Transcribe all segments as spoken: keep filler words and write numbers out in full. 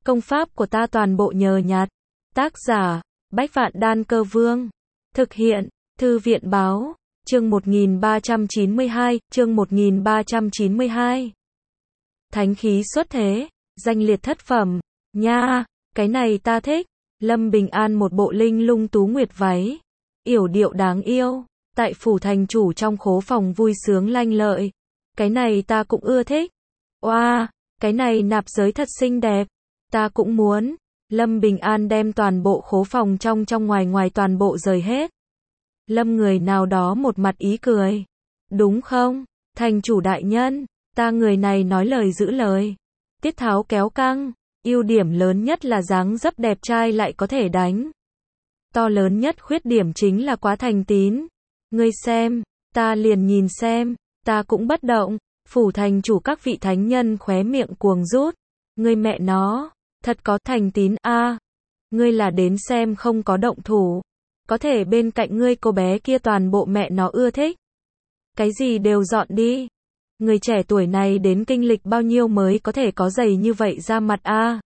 Công pháp của ta toàn bộ nhờ nhặt. Tác giả, Bách Vạn Đan Cơ Vương. Thực hiện, Thư viện Báo. Chương một nghìn ba trăm chín mươi hai, chương một nghìn ba trăm chín mươi hai. Thánh khí xuất thế, danh liệt thất phẩm. Nha, cái này ta thích. Lâm Bình An một bộ linh lung tú nguyệt váy. Yểu điệu đáng yêu. Tại phủ thành chủ trong khố phòng vui sướng lanh lợi. Cái này ta cũng ưa thích. Oa, cái này nạp giới thật xinh đẹp. Ta cũng muốn. Lâm Bình An đem toàn bộ khố phòng trong trong ngoài ngoài toàn bộ rời hết. Lâm người nào đó một mặt ý cười. Đúng không? Thành chủ đại nhân, ta người này nói lời giữ lời. Tiết tháo kéo căng, ưu điểm lớn nhất là dáng dấp đẹp trai lại có thể đánh. To lớn nhất khuyết điểm chính là quá thành tín. Ngươi xem, ta liền nhìn xem, ta cũng bất động. Phủ thành chủ các vị thánh nhân khóe miệng cuồng rút. Ngươi mẹ nó, thật có thành tín a. À, ngươi là đến xem không có động thủ. Có thể bên cạnh ngươi cô bé kia toàn bộ mẹ nó ưa thích. Cái gì đều dọn đi. Người trẻ tuổi này đến kinh lịch bao nhiêu mới có thể có giày như vậy ra mặt a. À?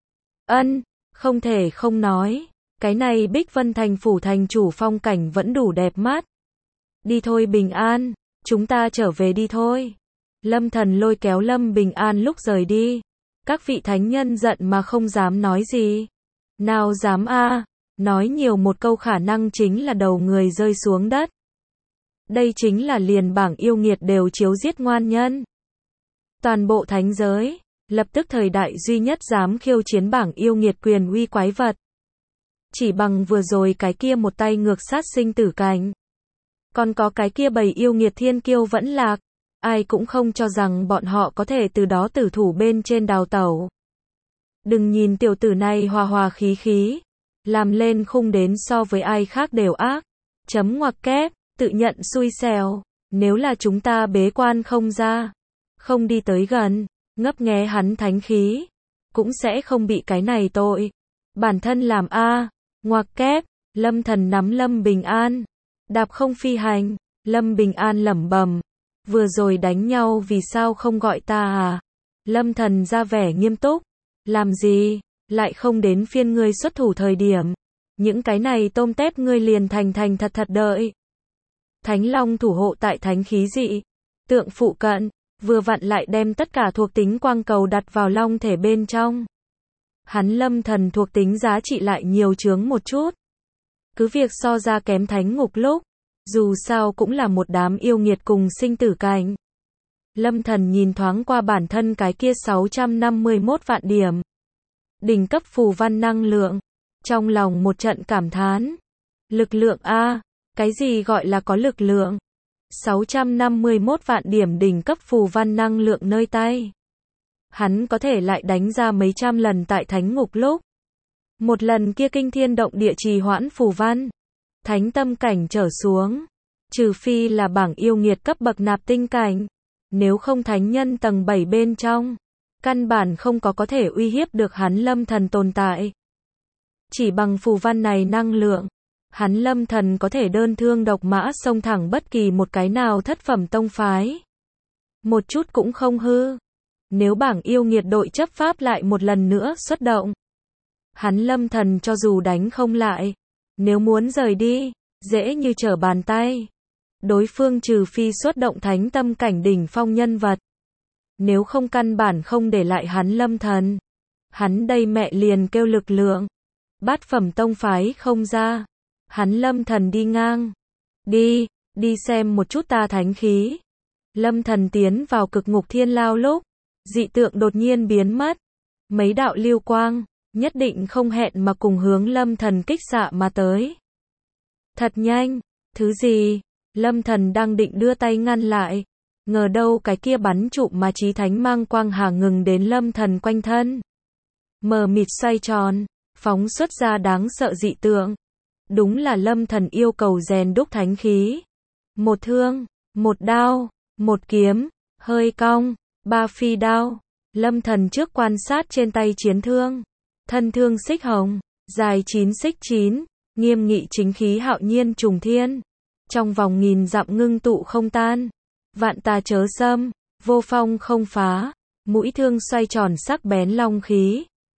Ân, không thể không nói. Cái này Bích Vân thành phủ thành chủ phong cảnh vẫn đủ đẹp mắt. Đi thôi Bình An, chúng ta trở về đi thôi. Lâm Thần lôi kéo Lâm Bình An lúc rời đi. Các vị thánh nhân giận mà không dám nói gì. Nào dám a, à, nói nhiều một câu khả năng chính là đầu người rơi xuống đất. Đây chính là liền bảng yêu nghiệt đều chiếu giết ngoan nhân. Toàn bộ thánh giới, lập tức thời đại duy nhất dám khiêu chiến bảng yêu nghiệt quyền uy quái vật. Chỉ bằng vừa rồi cái kia một tay ngược sát sinh tử cảnh. Còn có cái kia bầy yêu nghiệt thiên kiêu vẫn lạc. Ai cũng không cho rằng bọn họ có thể từ đó tử thủ bên trên đào tẩu. Đừng nhìn tiểu tử này hòa hòa khí khí. Làm lên khung đến so với ai khác đều ác. Chấm ngoặc kép, tự nhận xui xẻo. Nếu là chúng ta bế quan không ra. Không đi tới gần, ngấp nghé hắn thánh khí. Cũng sẽ không bị cái này tội. Bản thân làm a, ngoặc kép, Lâm Thần nắm Lâm Bình An. Đạp không phi hành, Lâm Bình An lẩm bẩm. Vừa rồi đánh nhau vì sao không gọi ta à? Lâm Thần ra vẻ nghiêm túc. Làm gì? Lại không đến phiên ngươi xuất thủ thời điểm. Những cái này tôm tép ngươi liền thành thành thật thật đợi. Thánh Long thủ hộ tại thánh khí dị. Tượng phụ cận. Vừa vặn lại đem tất cả thuộc tính quang cầu đặt vào long thể bên trong. Hắn Lâm Thần thuộc tính giá trị lại nhiều chướng một chút. Cứ việc so ra kém thánh ngục lúc. Dù sao cũng là một đám yêu nghiệt cùng sinh tử cảnh. Lâm Thần nhìn thoáng qua bản thân cái kia sáu trăm năm mươi mốt vạn điểm. Đỉnh cấp phù văn năng lượng. Trong lòng một trận cảm thán. Lực lượng a, cái gì gọi là có lực lượng? sáu trăm năm mươi mốt vạn điểm đỉnh cấp phù văn năng lượng nơi tay. Hắn có thể lại đánh ra mấy trăm lần tại thánh ngục lúc. Một lần kia kinh thiên động địa trì hoãn phù văn. Thánh tâm cảnh trở xuống. Trừ phi là bảng yêu nghiệt cấp bậc nạp tinh cảnh. Nếu không thánh nhân tầng bảy bên trong. Căn bản không có có thể uy hiếp được hắn Lâm Thần tồn tại. Chỉ bằng phù văn này năng lượng. Hắn Lâm Thần có thể đơn thương độc mã xông thẳng bất kỳ một cái nào thất phẩm tông phái. Một chút cũng không hư. Nếu bảng yêu nghiệt đội chấp pháp lại một lần nữa xuất động. Hắn Lâm Thần cho dù đánh không lại. Nếu muốn rời đi, dễ như trở bàn tay. Đối phương trừ phi xuất động thánh tâm cảnh đỉnh phong nhân vật. Nếu không căn bản không để lại hắn Lâm Thần. Hắn đây mẹ liền kêu lực lượng. Bát phẩm tông phái không ra. Hắn Lâm Thần đi ngang. Đi, đi xem một chút ta thánh khí. Lâm Thần tiến vào cực ngục thiên lao lúc. Dị tượng đột nhiên biến mất. Mấy đạo lưu quang. Nhất định không hẹn mà cùng hướng Lâm Thần kích xạ mà tới. Thật nhanh, thứ gì? Lâm Thần đang định đưa tay ngăn lại. Ngờ đâu cái kia bắn trụ mà chí thánh mang quang hà ngừng đến Lâm Thần quanh thân. Mờ mịt xoay tròn, phóng xuất ra đáng sợ dị tượng. Đúng là Lâm Thần yêu cầu rèn đúc thánh khí. Một thương, một đao, một kiếm, hơi cong, ba phi đao. Lâm Thần trước quan sát trên tay chiến thương. Thân thương xích hồng, dài chín xích chín, nghiêm nghị chính khí hạo nhiên trùng thiên. Trong vòng nghìn dặm ngưng tụ không tan. Vạn tà chớ xâm, vô phong không phá. Mũi thương xoay tròn sắc bén long khí.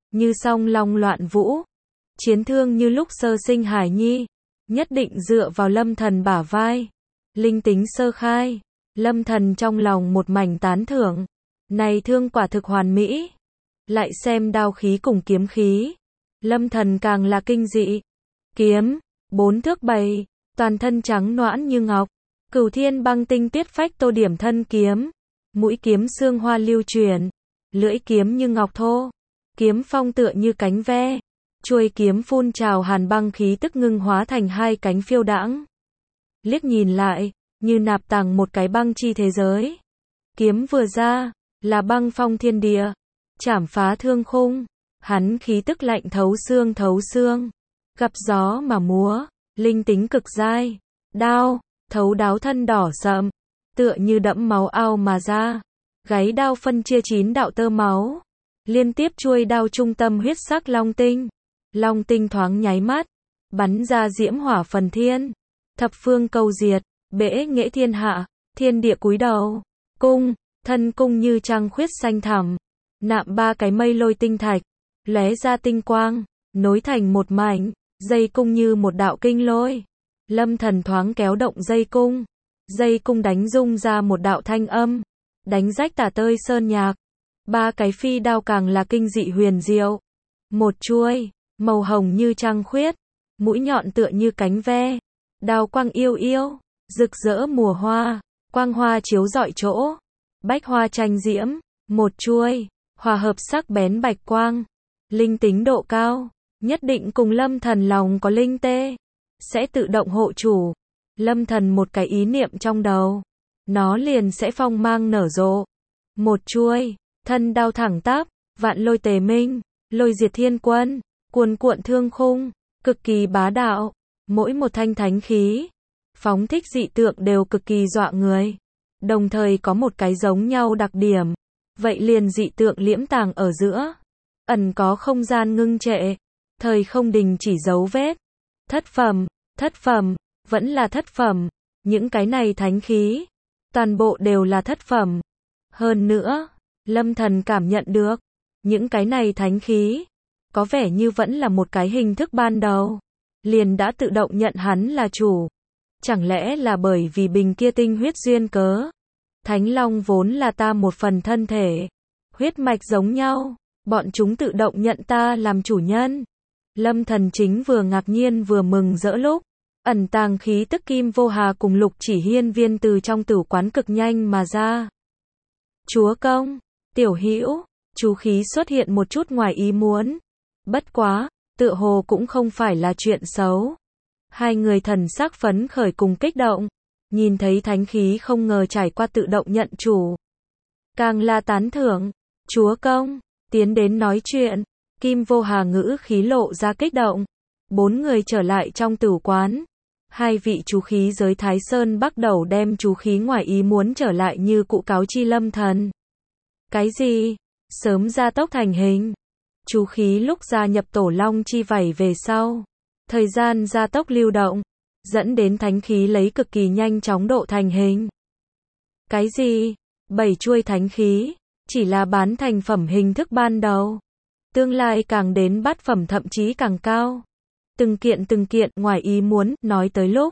như song long loạn vũ, chiến thương như lúc sơ sinh hải nhi, nhất định dựa vào Lâm Thần bả vai. Linh tính sơ khai, Lâm Thần trong lòng một mảnh tán thưởng, này thương quả thực hoàn mỹ. Lại xem đao khí cùng kiếm khí, Lâm Thần càng là kinh dị. Kiếm, bốn thước bảy, toàn thân trắng nõn như ngọc, Cửu Thiên Băng Tinh Tuyết Phách tô điểm thân kiếm, mũi kiếm xương hoa lưu chuyển, lưỡi kiếm như ngọc thô, kiếm phong tựa như cánh ve, chuôi kiếm phun trào hàn băng khí tức ngưng hóa thành hai cánh phiêu đãng. Liếc nhìn lại, như nạp tàng một cái băng chi thế giới. Kiếm vừa ra, là băng phong thiên địa, chảm phá thương khung, hắn khí tức lạnh thấu xương thấu xương, gặp gió mà múa, linh tính cực dai. Đao, thấu đáo thân đỏ sậm, tựa như đẫm máu ao mà ra. Gáy đao phân chia chín đạo tơ máu, liên tiếp chuôi đao trung tâm huyết sắc long tinh. Long tinh thoáng nháy mắt, bắn ra diễm hỏa phần thiên, thập phương câu diệt, bể nghệ thiên hạ, thiên địa cúi đầu. Cung, thân cung như trăng khuyết xanh thẳm, nạm ba cái mây lôi tinh thạch, lóe ra tinh quang, nối thành một mảnh, dây cung như một đạo kinh lôi. Lâm Thần thoáng kéo động dây cung, dây cung đánh rung ra một đạo thanh âm, đánh rách tả tơi sơn nhạc. Ba cái phi đao càng là kinh dị huyền diệu. Một chuôi, màu hồng như trăng khuyết, mũi nhọn tựa như cánh ve, đao quang yêu yêu, rực rỡ mùa hoa, quang hoa chiếu rọi chỗ, bách hoa tranh diễm. Một chuôi, hòa hợp sắc bén bạch quang, linh tính độ cao, nhất định cùng Lâm Thần lòng có linh tê, sẽ tự động hộ chủ. Lâm Thần một cái ý niệm trong đầu, nó liền sẽ phong mang nở rộ. Một chuôi, thân đao thẳng tắp, vạn lôi tề minh, lôi diệt thiên quân, cuồn cuộn thương khung, cực kỳ bá đạo. Mỗi một thanh thánh khí, phóng thích dị tượng đều cực kỳ dọa người, đồng thời có một cái giống nhau đặc điểm, vậy liền dị tượng liễm tàng ở giữa, ẩn có không gian ngưng trệ, thời không đình chỉ dấu vết. Thất phẩm, thất phẩm, vẫn là thất phẩm, những cái này thánh khí, toàn bộ đều là thất phẩm. Hơn nữa, Lâm Thần cảm nhận được, những cái này thánh khí, có vẻ như vẫn là một cái hình thức ban đầu, liền đã tự động nhận hắn là chủ. Chẳng lẽ là bởi vì bình kia tinh huyết duyên cớ? Thánh Long vốn là ta một phần thân thể, huyết mạch giống nhau, bọn chúng tự động nhận ta làm chủ nhân. Lâm Thần chính vừa ngạc nhiên vừa mừng rỡ lúc, ẩn tàng khí tức Kim Vô Hà cùng Lục Chỉ Hiên Viên từ trong tử quán cực nhanh mà ra. Chúa công, tiểu hữu, chú khí xuất hiện một chút ngoài ý muốn. Bất quá, tựa hồ cũng không phải là chuyện xấu. Hai người thần sắc phấn khởi cùng kích động, nhìn thấy thánh khí không ngờ trải qua tự động nhận chủ. Càng là tán thưởng, chúa công, tiến đến nói chuyện. Kim Vô Hà ngữ khí lộ ra kích động. Bốn người trở lại trong tử quán. Hai vị chú khí giới Thái Sơn bắt đầu đem chú khí ngoài ý muốn trở lại như cũ cáo chi Lâm Thần. Cái gì? Sớm gia tốc thành hình. Chú khí lúc gia nhập tổ long chi vảy về sau, thời gian gia tốc lưu động, dẫn đến thánh khí lấy cực kỳ nhanh chóng độ thành hình. Cái gì? Bảy chuôi thánh khí, chỉ là bán thành phẩm hình thức ban đầu. Tương lai càng đến bát phẩm thậm chí càng cao. Từng kiện từng kiện ngoài ý muốn, nói tới lúc.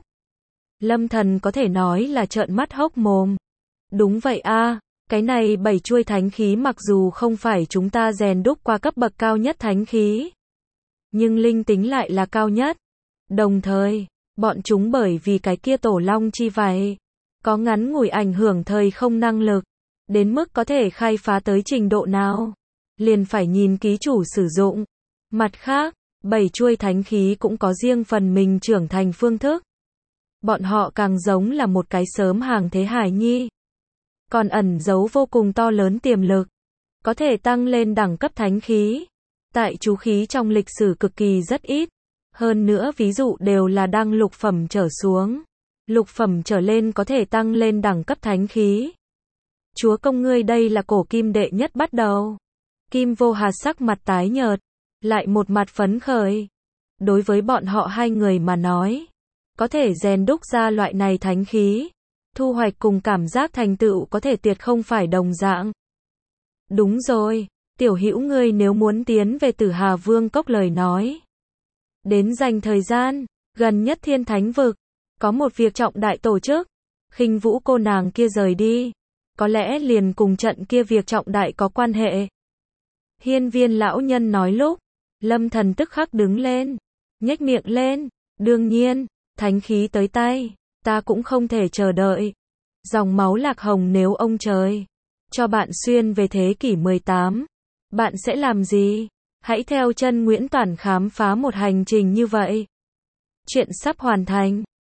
Lâm Thần có thể nói là trợn mắt hốc mồm. Đúng vậy a, cái này bảy chuôi thánh khí mặc dù không phải chúng ta rèn đúc qua cấp bậc cao nhất thánh khí, nhưng linh tính lại là cao nhất. Đồng thời, bọn chúng bởi vì cái kia tổ long chi vảy, có ngắn ngủi ảnh hưởng thời không năng lực, đến mức có thể khai phá tới trình độ nào, liền phải nhìn ký chủ sử dụng. Mặt khác, bảy chuôi thánh khí cũng có riêng phần mình trưởng thành phương thức. Bọn họ càng giống là một cái sớm hàng thế hải nhi, còn ẩn giấu vô cùng to lớn tiềm lực, có thể tăng lên đẳng cấp thánh khí. Tại chú khí trong lịch sử cực kỳ rất ít, hơn nữa ví dụ đều là đang lục phẩm trở xuống, lục phẩm trở lên có thể tăng lên đẳng cấp thánh khí. Chúa công ngươi đây là cổ kim đệ nhất bắt đầu. Kim Vô Hà sắc mặt tái nhợt, lại một mặt phấn khởi. Đối với bọn họ hai người mà nói, có thể rèn đúc ra loại này thánh khí, thu hoạch cùng cảm giác thành tựu có thể tuyệt không phải đồng dạng. Đúng rồi, Tiểu Hữu ngươi nếu muốn tiến về Tử Hà Vương cốc lời nói, đến dành thời gian, gần nhất Thiên Thánh vực, có một việc trọng đại tổ chức, Khinh Vũ cô nàng kia rời đi, có lẽ liền cùng trận kia việc trọng đại có quan hệ. Hiên Viên lão nhân nói lúc, Lâm Thần tức khắc đứng lên, nhếch miệng lên, đương nhiên, thánh khí tới tay, ta cũng không thể chờ đợi. Dòng máu Lạc Hồng nếu ông trời cho bạn xuyên về thế kỷ mười tám, bạn sẽ làm gì? Hãy theo chân Nguyễn Toản khám phá một hành trình như vậy. Chuyện sắp hoàn thành.